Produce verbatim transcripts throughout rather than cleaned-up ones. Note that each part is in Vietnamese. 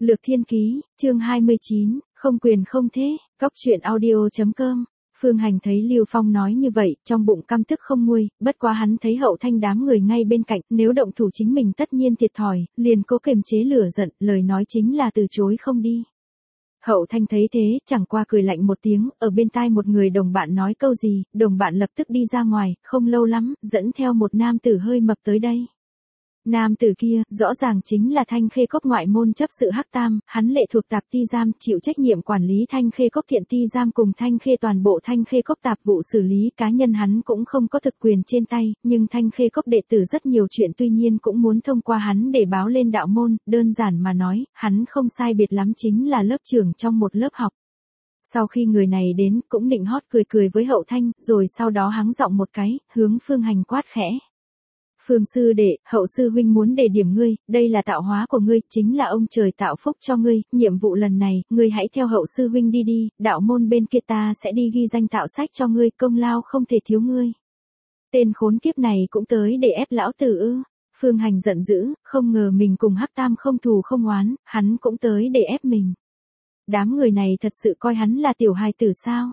Lược Thiên Ký, chương hai mươi chín, không quyền không thế, cóc truyện audio chấm com. Phương Hành thấy Lưu Phong nói như vậy, trong bụng căm tức không nguôi, bất quá hắn thấy Hậu Thanh đám người ngay bên cạnh, nếu động thủ chính mình tất nhiên thiệt thòi, liền cố kiềm chế lửa giận, lời nói chính là từ chối không đi. Hậu Thanh thấy thế, chẳng qua cười lạnh một tiếng, ở bên tai một người đồng bạn nói câu gì, đồng bạn lập tức đi ra ngoài, không lâu lắm, dẫn theo một nam tử hơi mập tới đây. Nam tử kia, rõ ràng chính là Thanh Khê Cốc ngoại môn chấp sự Hắc Tam, hắn lệ thuộc Tạp Ti Giam, chịu trách nhiệm quản lý Thanh Khê Cốc Thiện Ti Giam cùng Thanh Khê toàn bộ Thanh Khê Cốc tạp vụ xử lý, cá nhân hắn cũng không có thực quyền trên tay, nhưng Thanh Khê Cốc đệ tử rất nhiều chuyện tuy nhiên cũng muốn thông qua hắn để báo lên đạo môn, đơn giản mà nói, hắn không sai biệt lắm chính là lớp trưởng trong một lớp học. Sau khi người này đến, cũng nịnh hót cười cười với Hậu Thanh, rồi sau đó hắng giọng một cái, hướng Phương Hành quát khẽ. Phương sư đệ, Hậu sư huynh muốn đề điểm ngươi, đây là tạo hóa của ngươi, chính là ông trời tạo phúc cho ngươi, nhiệm vụ lần này, ngươi hãy theo Hậu sư huynh đi đi, đạo môn bên kia ta sẽ đi ghi danh tạo sách cho ngươi, công lao không thể thiếu ngươi. Tên khốn kiếp này cũng tới để ép lão tử ư? Phương Hành giận dữ, không ngờ mình cùng Hắc Tam không thù không oán, hắn cũng tới để ép mình. Đám người này thật sự coi hắn là tiểu hài tử sao?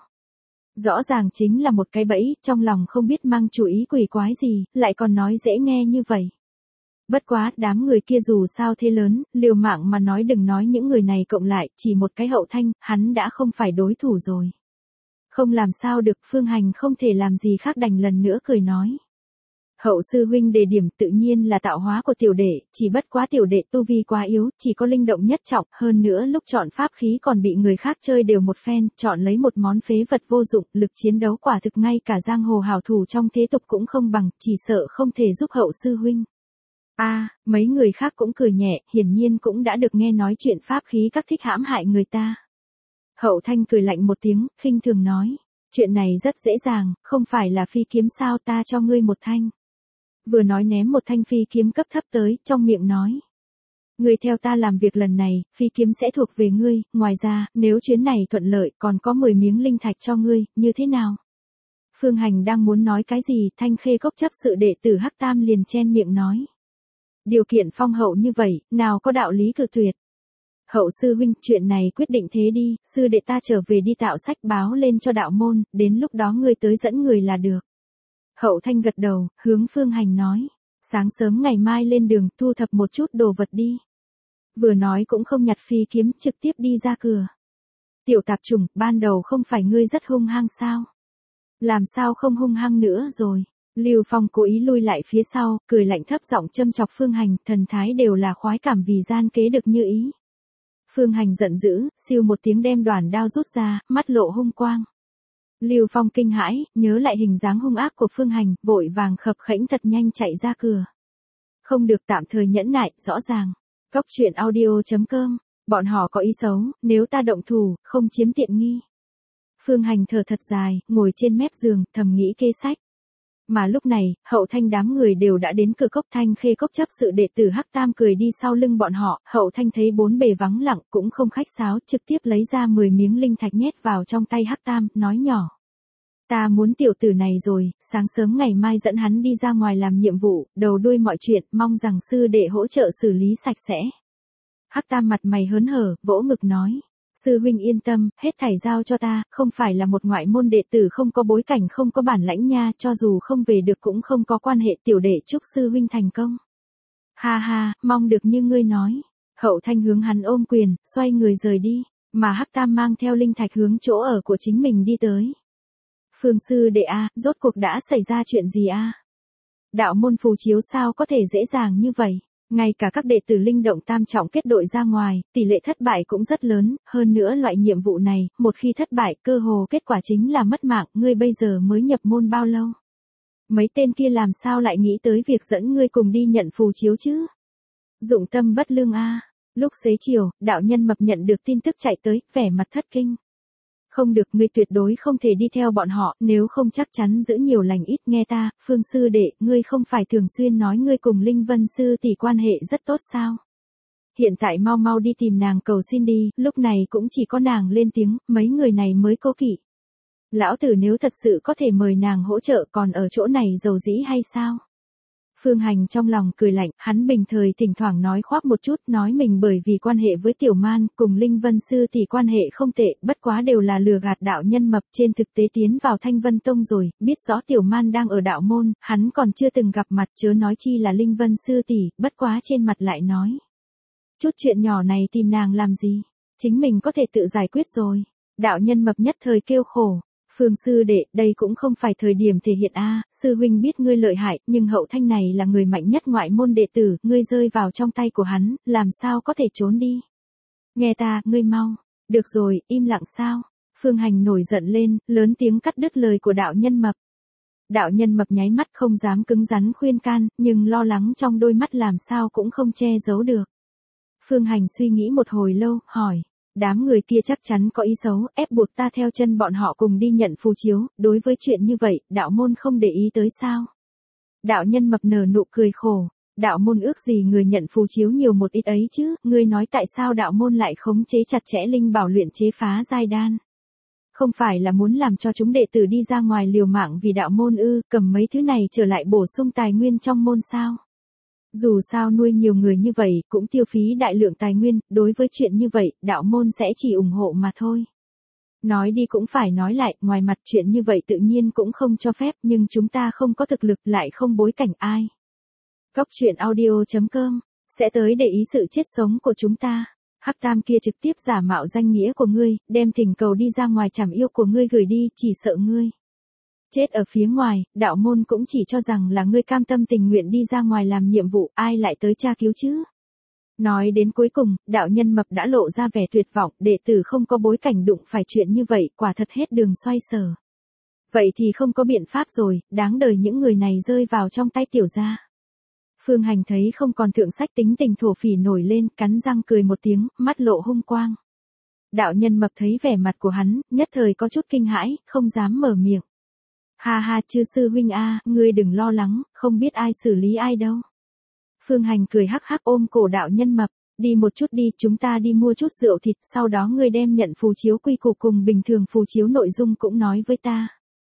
Rõ ràng chính là một cái bẫy, trong lòng không biết mang chủ ý quỷ quái gì, lại còn nói dễ nghe như vậy. Bất quá, đám người kia dù sao thế lớn, liều mạng mà nói đừng nói những người này cộng lại, chỉ một cái Hậu Thanh, hắn đã không phải đối thủ rồi. Không làm sao được, Phương Hành không thể làm gì khác đành lần nữa cười nói. Hậu sư huynh đề điểm tự nhiên là tạo hóa của tiểu đệ, chỉ bất quá tiểu đệ tu vi quá yếu, chỉ có linh động nhất trọng, hơn nữa lúc chọn pháp khí còn bị người khác chơi đều một phen, chọn lấy một món phế vật vô dụng, lực chiến đấu quả thực ngay cả giang hồ hào thủ trong thế tục cũng không bằng, chỉ sợ không thể giúp Hậu sư huynh. A, à, mấy người khác cũng cười nhẹ, hiển nhiên cũng đã được nghe nói chuyện pháp khí các thích hãm hại người ta. Hậu Thanh cười lạnh một tiếng, khinh thường nói, chuyện này rất dễ dàng, không phải là phi kiếm sao, ta cho ngươi một thanh. Vừa nói ném một thanh phi kiếm cấp thấp tới, trong miệng nói. Ngươi theo ta làm việc lần này, phi kiếm sẽ thuộc về ngươi, ngoài ra, nếu chuyến này thuận lợi, còn có mười miếng linh thạch cho ngươi, như thế nào? Phương Hành đang muốn nói cái gì, Thanh Khê Cốc chấp sự đệ tử Hắc Tam liền chen miệng nói. Điều kiện phong hậu như vậy, nào có đạo lý cự tuyệt. Hậu sư huynh, chuyện này quyết định thế đi, sư đệ ta trở về đi tạo sách báo lên cho đạo môn, đến lúc đó ngươi tới dẫn người là được. Hậu Thanh gật đầu, hướng Phương Hành nói, sáng sớm ngày mai lên đường thu thập một chút đồ vật đi. Vừa nói cũng không nhặt phi kiếm, trực tiếp đi ra cửa. Tiểu tạp chủng, ban đầu không phải ngươi rất hung hăng sao? Làm sao không hung hăng nữa rồi? Lưu Phong cố ý lui lại phía sau, cười lạnh thấp giọng châm chọc Phương Hành, thần thái đều là khoái cảm vì gian kế được như ý. Phương Hành giận dữ, siêu một tiếng đem đoản đao rút ra, mắt lộ hung quang. Lưu Phong kinh hãi, nhớ lại hình dáng hung ác của Phương Hành, vội vàng khập khẽnh thật nhanh chạy ra cửa. Không được, tạm thời nhẫn nại, rõ ràng. Cóc truyện audio chấm com, bọn họ có ý xấu, nếu ta động thủ, không chiếm tiện nghi. Phương Hành thở thật dài, ngồi trên mép giường, thầm nghĩ kê sách. Mà lúc này, Hậu Thanh đám người đều đã đến cửa cốc. Thanh Khê Cốc chấp sự đệ tử Hắc Tam cười đi sau lưng bọn họ, Hậu Thanh thấy bốn bề vắng lặng cũng không khách sáo, trực tiếp lấy ra mười miếng linh thạch nhét vào trong tay Hắc Tam, nói nhỏ. Ta muốn tiểu tử này rồi, sáng sớm ngày mai dẫn hắn đi ra ngoài làm nhiệm vụ, đầu đuôi mọi chuyện, mong rằng sư đệ hỗ trợ xử lý sạch sẽ. Hắc Tam mặt mày hớn hở, vỗ ngực nói. Sư huynh yên tâm, hết thảy giao cho ta, không phải là một ngoại môn đệ tử không có bối cảnh không có bản lãnh nha, cho dù không về được cũng không có quan hệ, tiểu đệ chúc sư huynh thành công. Ha ha, mong được như ngươi nói. Hậu Thanh hướng hắn ôm quyền, xoay người rời đi, mà Hắc Tam mang theo linh thạch hướng chỗ ở của chính mình đi tới. Phương sư đệ a, rốt cuộc đã xảy ra chuyện gì a? Đạo môn phù chiếu sao có thể dễ dàng như vậy? Ngay cả các đệ tử linh động tam trọng kết đội ra ngoài, tỷ lệ thất bại cũng rất lớn, hơn nữa loại nhiệm vụ này, một khi thất bại, cơ hồ kết quả chính là mất mạng, ngươi bây giờ mới nhập môn bao lâu? Mấy tên kia làm sao lại nghĩ tới việc dẫn ngươi cùng đi nhận phù chiếu chứ? Dụng tâm bất lương a. Lúc xế chiều, đạo nhân mập nhận được tin tức chạy tới, vẻ mặt thất kinh. Không được, ngươi tuyệt đối không thể đi theo bọn họ, nếu không chắc chắn giữ nhiều lành ít. Nghe ta, Phương sư đệ, ngươi không phải thường xuyên nói ngươi cùng Linh Vân sư tỷ quan hệ rất tốt sao? Hiện tại mau mau đi tìm nàng cầu xin đi, lúc này cũng chỉ có nàng lên tiếng, mấy người này mới cố kỵ. Lão tử nếu thật sự có thể mời nàng hỗ trợ còn ở chỗ này giàu dĩ hay sao? Phương Hành trong lòng cười lạnh, hắn bình thời thỉnh thoảng nói khoác một chút, nói mình bởi vì quan hệ với Tiểu Man, cùng Linh Vân Sư thì quan hệ không tệ, bất quá đều là lừa gạt đạo nhân mập, trên thực tế tiến vào Thanh Vân Tông rồi, biết rõ Tiểu Man đang ở đạo môn, hắn còn chưa từng gặp mặt, chớ nói chi là Linh Vân Sư tỷ, bất quá trên mặt lại nói. Chút chuyện nhỏ này tìm nàng làm gì, chính mình có thể tự giải quyết rồi. Đạo nhân mập nhất thời kêu khổ. Phương sư đệ, đây cũng không phải thời điểm thể hiện a, sư huynh biết ngươi lợi hại, nhưng Hậu Thanh này là người mạnh nhất ngoại môn đệ tử, ngươi rơi vào trong tay của hắn, làm sao có thể trốn đi. Nghe ta, ngươi mau. Được rồi, im lặng sao? Phương Hành nổi giận lên, lớn tiếng cắt đứt lời của đạo nhân mập. Đạo nhân mập nháy mắt không dám cứng rắn khuyên can, nhưng lo lắng trong đôi mắt làm sao cũng không che giấu được. Phương Hành suy nghĩ một hồi lâu, hỏi. Đám người kia chắc chắn có ý xấu, ép buộc ta theo chân bọn họ cùng đi nhận phù chiếu, đối với chuyện như vậy, đạo môn không để ý tới sao? Đạo nhân mập nở nụ cười khổ, đạo môn ước gì người nhận phù chiếu nhiều một ít ấy chứ, ngươi nói tại sao đạo môn lại khống chế chặt chẽ linh bảo luyện chế phá giai đan? Không phải là muốn làm cho chúng đệ tử đi ra ngoài liều mạng vì đạo môn ư, cầm mấy thứ này trở lại bổ sung tài nguyên trong môn sao? Dù sao nuôi nhiều người như vậy cũng tiêu phí đại lượng tài nguyên, đối với chuyện như vậy, đạo môn sẽ chỉ ủng hộ mà thôi. Nói đi cũng phải nói lại, ngoài mặt chuyện như vậy tự nhiên cũng không cho phép, nhưng chúng ta không có thực lực lại không bối cảnh ai. Góc truyện audio chấm com, sẽ tới để ý sự chết sống của chúng ta. Hắc Tam kia trực tiếp giả mạo danh nghĩa của ngươi, đem thỉnh cầu đi ra ngoài trảm yêu của ngươi gửi đi, chỉ sợ ngươi chết ở phía ngoài, đạo môn cũng chỉ cho rằng là ngươi cam tâm tình nguyện đi ra ngoài làm nhiệm vụ, ai lại tới tra cứu chứ? Nói đến cuối cùng, đạo nhân mập đã lộ ra vẻ tuyệt vọng, đệ tử không có bối cảnh đụng phải chuyện như vậy, quả thật hết đường xoay sở. Vậy thì không có biện pháp rồi, đáng đời những người này rơi vào trong tay tiểu gia. Phương Hành thấy không còn thượng sách tính tình thổ phỉ nổi lên, cắn răng cười một tiếng, mắt lộ hung quang. Đạo nhân mập thấy vẻ mặt của hắn, nhất thời có chút kinh hãi, không dám mở miệng. Ha ha, chư sư huynh a, ngươi đừng lo lắng, không biết ai xử lý ai đâu. Phương Hành cười hắc hắc ôm cổ đạo nhân mập, đi một chút đi, chúng ta đi mua chút rượu thịt, sau đó ngươi đem nhận phù chiếu quy củ cùng bình thường phù chiếu nội dung cũng nói với ta.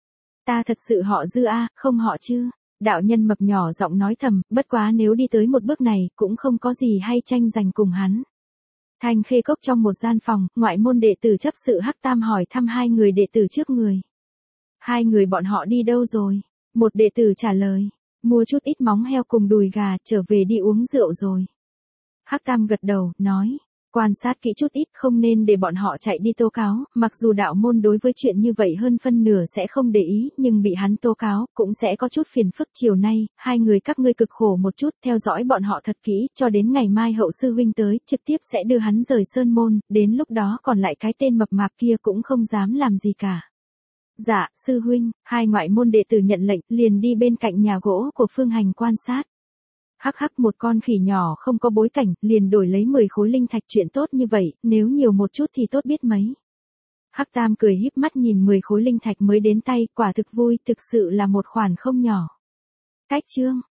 Ta thật sự họ Dư a, không họ Chư. Đạo nhân mập nhỏ giọng nói thầm, bất quá nếu đi tới một bước này, cũng không có gì hay tranh giành cùng hắn. Thanh Khê Cốc trong một gian phòng, ngoại môn đệ tử chấp sự Hắc Tam hỏi thăm hai người đệ tử trước người. Hai người bọn họ đi đâu rồi? Một đệ tử trả lời, mua chút ít móng heo cùng đùi gà, trở về đi uống rượu rồi. Hắc Tam gật đầu, nói, quan sát kỹ chút ít, không nên để bọn họ chạy đi tố cáo, mặc dù đạo môn đối với chuyện như vậy hơn phân nửa sẽ không để ý, nhưng bị hắn tố cáo, cũng sẽ có chút phiền phức. Chiều nay, hai người các ngươi cực khổ một chút, theo dõi bọn họ thật kỹ, cho đến ngày mai Hậu sư huynh tới, trực tiếp sẽ đưa hắn rời sơn môn, đến lúc đó còn lại cái tên mập mạp kia cũng không dám làm gì cả. Dạ, sư huynh, hai ngoại môn đệ tử nhận lệnh, liền đi bên cạnh nhà gỗ của Phương Hành quan sát. Hắc hắc, một con khỉ nhỏ không có bối cảnh, liền đổi lấy mười khối linh thạch, chuyện tốt như vậy, nếu nhiều một chút thì tốt biết mấy. Hắc Tam cười híp mắt nhìn mười khối linh thạch mới đến tay, quả thực vui, thực sự là một khoản không nhỏ. Cách chương